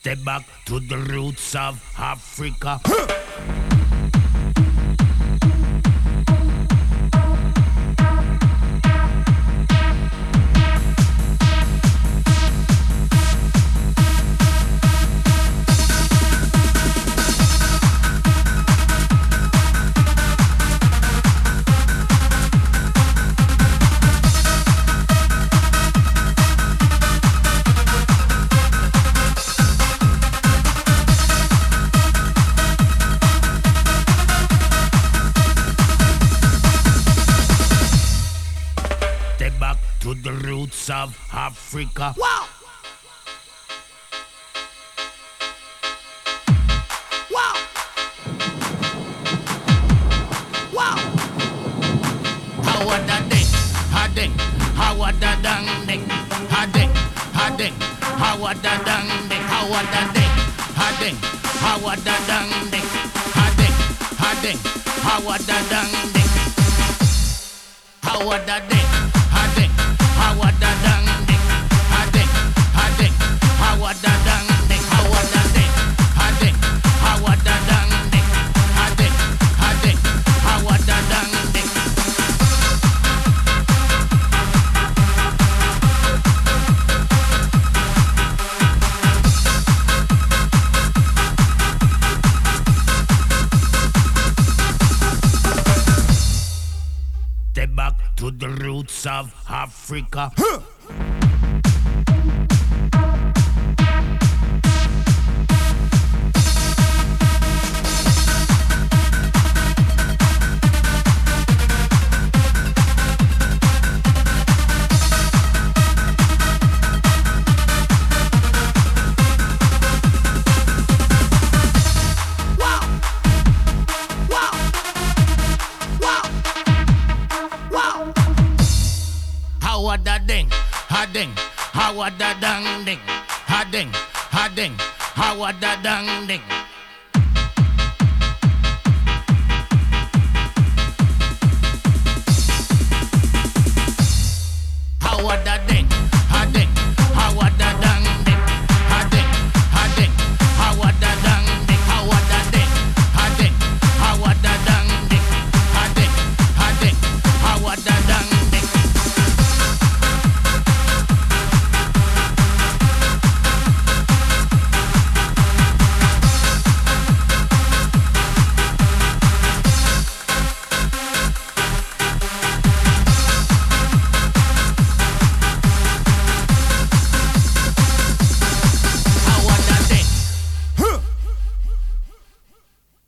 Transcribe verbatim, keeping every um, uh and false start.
Step back to the roots of Africa. Step back to the roots of Africa. Wow! Wow! Wow! How a da ding, ha ding, how a da dang ding, ha ding, ha ding, how a da dang ding, how a da ding, ha ding, how a da dang ding, ha ding, ha ding, how a da dang ding, how a da ding, ha ding, how a da dang ding, ha ding, ha ding, how a da dang ding, how a da ding, ha ding, how a da dang ding, ha ding, ha ding, how a da dang ding. Step back to the roots of Africa. Huh. Wow! Wow! Wow! Wow! How a da ding, ha ding, how a da dang ding, ha ding, ha ding, how a da dang ding.